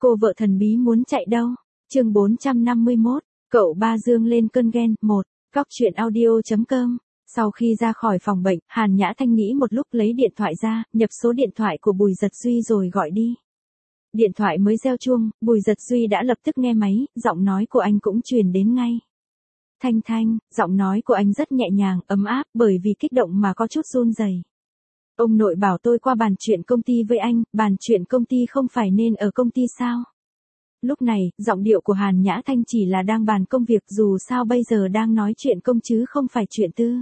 Cô vợ thần bí muốn chạy đâu? Chương 451, cậu ba Dương lên cơn ghen, 1, góc truyện audio.com. Sau khi ra khỏi phòng bệnh, Hàn Nhã Thanh nghĩ một lúc lấy điện thoại ra, nhập số điện thoại của Bùi Dật Duy rồi gọi đi. Điện thoại mới reo chuông, Bùi Dật Duy đã lập tức nghe máy, giọng nói của anh cũng truyền đến ngay. Thanh Thanh, giọng nói của anh rất nhẹ nhàng, ấm áp, bởi vì kích động mà có chút run rẩy. Ông nội bảo tôi qua bàn chuyện công ty với anh, bàn chuyện công ty không phải nên ở công ty sao? Lúc này, giọng điệu của Hàn Nhã Thanh chỉ là đang bàn công việc, dù sao bây giờ đang nói chuyện công chứ không phải chuyện tư.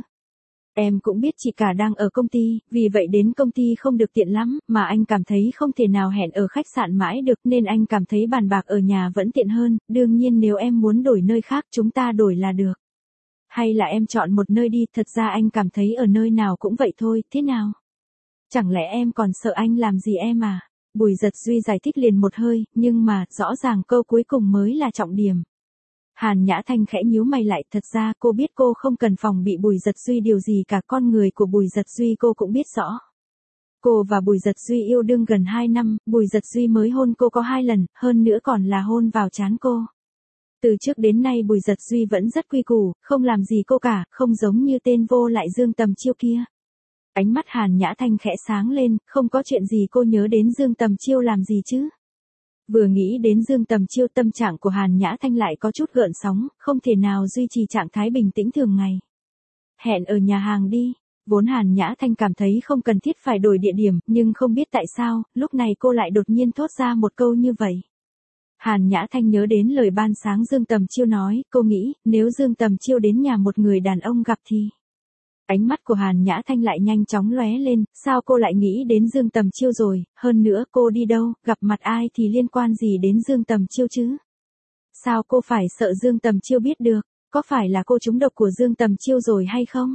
Em cũng biết chị cả đang ở công ty, vì vậy đến công ty không được tiện lắm, mà anh cảm thấy không thể nào hẹn ở khách sạn mãi được nên anh cảm thấy bàn bạc ở nhà vẫn tiện hơn, đương nhiên nếu em muốn đổi nơi khác chúng ta đổi là được. Hay là em chọn một nơi đi, thật ra anh cảm thấy ở nơi nào cũng vậy thôi, thế nào? Chẳng lẽ em còn sợ anh làm gì em à? Bùi Dật Duy giải thích liền một hơi, nhưng mà, rõ ràng câu cuối cùng mới là trọng điểm. Hàn Nhã Thanh khẽ nhíu mày lại, thật ra cô biết cô không cần phòng bị Bùi Dật Duy điều gì cả, con người của Bùi Dật Duy cô cũng biết rõ. Cô và Bùi Dật Duy yêu đương gần 2 năm, Bùi Dật Duy mới hôn cô có 2 lần, hơn nữa còn là hôn vào trán cô. Từ trước đến nay Bùi Dật Duy vẫn rất quy củ, không làm gì cô cả, không giống như tên vô lại Dương Tầm Chiêu kia. Ánh mắt Hàn Nhã Thanh khẽ sáng lên, không có chuyện gì cô nhớ đến Dương Tầm Chiêu làm gì chứ? Vừa nghĩ đến Dương Tầm Chiêu tâm trạng của Hàn Nhã Thanh lại có chút gợn sóng, không thể nào duy trì trạng thái bình tĩnh thường ngày. Hẹn ở nhà hàng đi, vốn Hàn Nhã Thanh cảm thấy không cần thiết phải đổi địa điểm, nhưng không biết tại sao, lúc này cô lại đột nhiên thốt ra một câu như vậy. Hàn Nhã Thanh nhớ đến lời ban sáng Dương Tầm Chiêu nói, cô nghĩ, nếu Dương Tầm Chiêu đến nhà một người đàn ông gặp thì... Ánh mắt của Hàn Nhã Thanh lại nhanh chóng lóe lên, sao cô lại nghĩ đến Dương Tầm Chiêu rồi, hơn nữa cô đi đâu, gặp mặt ai thì liên quan gì đến Dương Tầm Chiêu chứ? Sao cô phải sợ Dương Tầm Chiêu biết được, có phải là cô trúng độc của Dương Tầm Chiêu rồi hay không?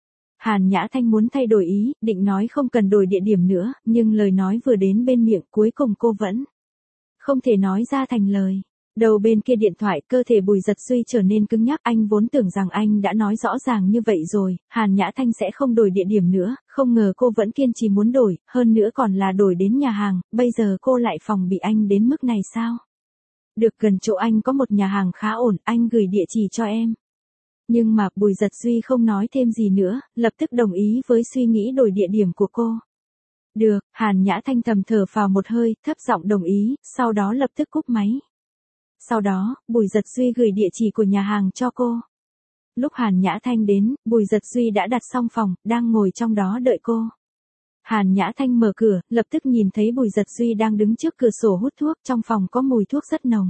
Hàn Nhã Thanh muốn thay đổi ý, định nói không cần đổi địa điểm nữa, nhưng lời nói vừa đến bên miệng cuối cùng cô vẫn không thể nói ra thành lời. Đầu bên kia điện thoại, cơ thể Bùi Dật Duy trở nên cứng nhắc, anh vốn tưởng rằng anh đã nói rõ ràng như vậy rồi, Hàn Nhã Thanh sẽ không đổi địa điểm nữa, không ngờ cô vẫn kiên trì muốn đổi, hơn nữa còn là đổi đến nhà hàng, bây giờ cô lại phòng bị anh đến mức này sao? Được, gần chỗ anh có một nhà hàng khá ổn, anh gửi địa chỉ cho em. Nhưng mà, Bùi Dật Duy không nói thêm gì nữa, lập tức đồng ý với suy nghĩ đổi địa điểm của cô. Được, Hàn Nhã Thanh thầm thở phào một hơi, thấp giọng đồng ý, sau đó lập tức cúp máy. Sau đó, Bùi Dật Duy gửi địa chỉ của nhà hàng cho cô. Lúc Hàn Nhã Thanh đến, Bùi Dật Duy đã đặt xong phòng, đang ngồi trong đó đợi cô. Hàn Nhã Thanh mở cửa, lập tức nhìn thấy Bùi Dật Duy đang đứng trước cửa sổ hút thuốc, trong phòng có mùi thuốc rất nồng.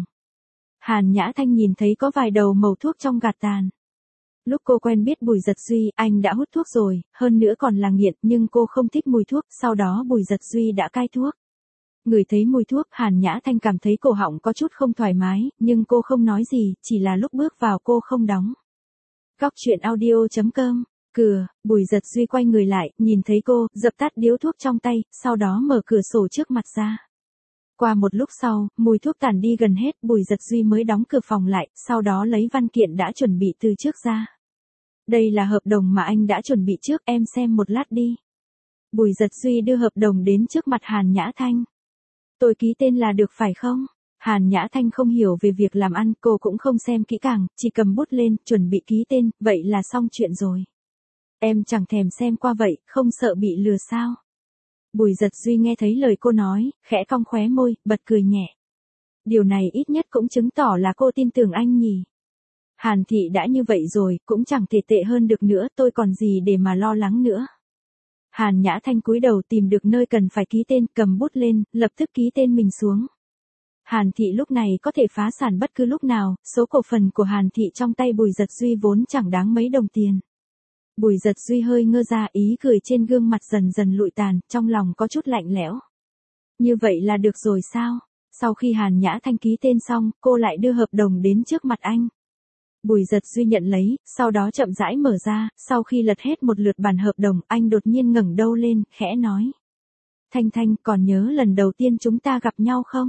Hàn Nhã Thanh nhìn thấy có vài đầu mẩu thuốc trong gạt tàn. Lúc cô quen biết Bùi Dật Duy, anh đã hút thuốc rồi, hơn nữa còn là nghiện, nhưng cô không thích mùi thuốc, sau đó Bùi Dật Duy đã cai thuốc. Ngửi thấy mùi thuốc, Hàn Nhã Thanh cảm thấy cổ họng có chút không thoải mái, nhưng cô không nói gì, chỉ là lúc bước vào cô không đóng. Góc truyện audio.com, cửa, Bùi Dật Duy quay người lại, nhìn thấy cô, dập tắt điếu thuốc trong tay, sau đó mở cửa sổ trước mặt ra. Qua một lúc sau, mùi thuốc tàn đi gần hết, Bùi Dật Duy mới đóng cửa phòng lại, sau đó lấy văn kiện đã chuẩn bị từ trước ra. Đây là hợp đồng mà anh đã chuẩn bị trước, em xem một lát đi. Bùi Dật Duy đưa hợp đồng đến trước mặt Hàn Nhã Thanh. Tôi ký tên là được phải không? Hàn Nhã Thanh không hiểu về việc làm ăn, cô cũng không xem kỹ càng, chỉ cầm bút lên, chuẩn bị ký tên, vậy là xong chuyện rồi. Em chẳng thèm xem qua vậy, không sợ bị lừa sao? Bùi Dật Duy nghe thấy lời cô nói, khẽ cong khóe môi, bật cười nhẹ. Điều này ít nhất cũng chứng tỏ là cô tin tưởng anh nhỉ. Hàn thị đã như vậy rồi, cũng chẳng thể tệ hơn được nữa, tôi còn gì để mà lo lắng nữa. Hàn Nhã Thanh cúi đầu tìm được nơi cần phải ký tên, cầm bút lên, lập tức ký tên mình xuống. Hàn thị lúc này có thể phá sản bất cứ lúc nào, số cổ phần của Hàn thị trong tay Bùi Dật Duy vốn chẳng đáng mấy đồng tiền. Bùi Dật Duy hơi ngơ ra, ý cười trên gương mặt dần dần lụi tàn, trong lòng có chút lạnh lẽo. Như vậy là được rồi sao? Sau khi Hàn Nhã Thanh ký tên xong, cô lại đưa hợp đồng đến trước mặt anh. Bùi Dật Duy nhận lấy, sau đó chậm rãi mở ra, sau khi lật hết một lượt bản hợp đồng, anh đột nhiên ngẩng đầu lên, khẽ nói. Thanh Thanh, còn nhớ lần đầu tiên chúng ta gặp nhau không?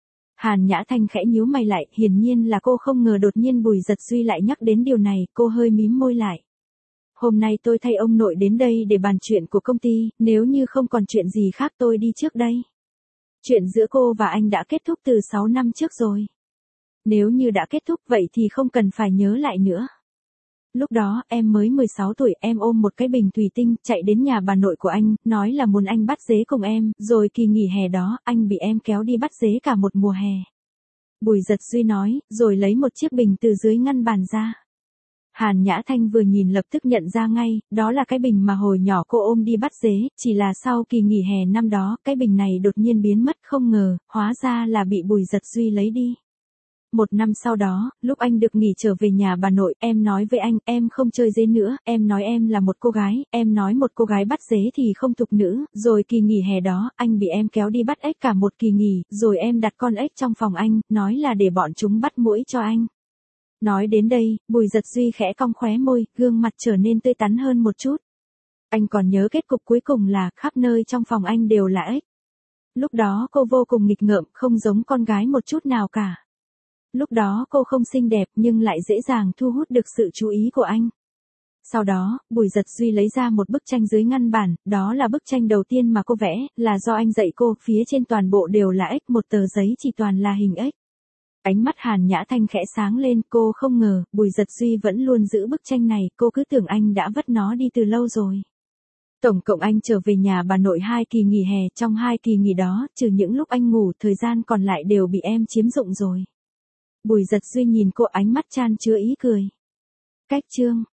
Hàn Nhã Thanh khẽ nhíu mày lại, hiển nhiên là cô không ngờ đột nhiên Bùi Dật Duy lại nhắc đến điều này, cô hơi mím môi lại. Hôm nay tôi thay ông nội đến đây để bàn chuyện của công ty, nếu như không còn chuyện gì khác tôi đi trước đây. Chuyện giữa cô và anh đã kết thúc từ 6 năm trước rồi. Nếu như đã kết thúc vậy thì không cần phải nhớ lại nữa. Lúc đó em mới 16 tuổi, em ôm một cái bình thủy tinh chạy đến nhà bà nội của anh, nói là muốn anh bắt dế cùng em, rồi kỳ nghỉ hè đó anh bị em kéo đi bắt dế cả một mùa hè. Bùi Giật Duy nói, rồi lấy một chiếc bình từ dưới ngăn bàn ra. Hàn Nhã Thanh vừa nhìn lập tức nhận ra ngay, đó là cái bình mà hồi nhỏ cô ôm đi bắt dế, chỉ là sau kỳ nghỉ hè năm đó, cái bình này đột nhiên biến mất, không ngờ, hóa ra là bị Bùi Giật Duy lấy đi. 1 năm sau đó, lúc anh được nghỉ trở về nhà bà nội, em nói với anh, em không chơi dế nữa, em nói em là một cô gái, em nói một cô gái bắt dế thì không thục nữ, rồi kỳ nghỉ hè đó, anh bị em kéo đi bắt ếch cả một kỳ nghỉ, rồi em đặt con ếch trong phòng anh, nói là để bọn chúng bắt muỗi cho anh. Nói đến đây, Bùi Giật Duy khẽ cong khóe môi, gương mặt trở nên tươi tắn hơn một chút. Anh còn nhớ kết cục cuối cùng là, khắp nơi trong phòng anh đều là ếch. Lúc đó cô vô cùng nghịch ngợm, không giống con gái một chút nào cả. Lúc đó cô không xinh đẹp nhưng lại dễ dàng thu hút được sự chú ý của anh. Sau đó, Bùi Giật Duy lấy ra một bức tranh dưới ngăn bàn, đó là bức tranh đầu tiên mà cô vẽ, là do anh dạy cô, phía trên toàn bộ đều là ếch, một tờ giấy chỉ toàn là hình ếch. Ánh mắt Hàn Nhã Thanh khẽ sáng lên, cô không ngờ, Bùi Giật Duy vẫn luôn giữ bức tranh này, cô cứ tưởng anh đã vứt nó đi từ lâu rồi. Tổng cộng anh trở về nhà bà nội 2 kỳ nghỉ hè, trong 2 kỳ nghỉ đó, trừ những lúc anh ngủ, thời gian còn lại đều bị em chiếm dụng rồi. Bùi Giật Duy nhìn cô, ánh mắt chan chứa ý cười. Cách chương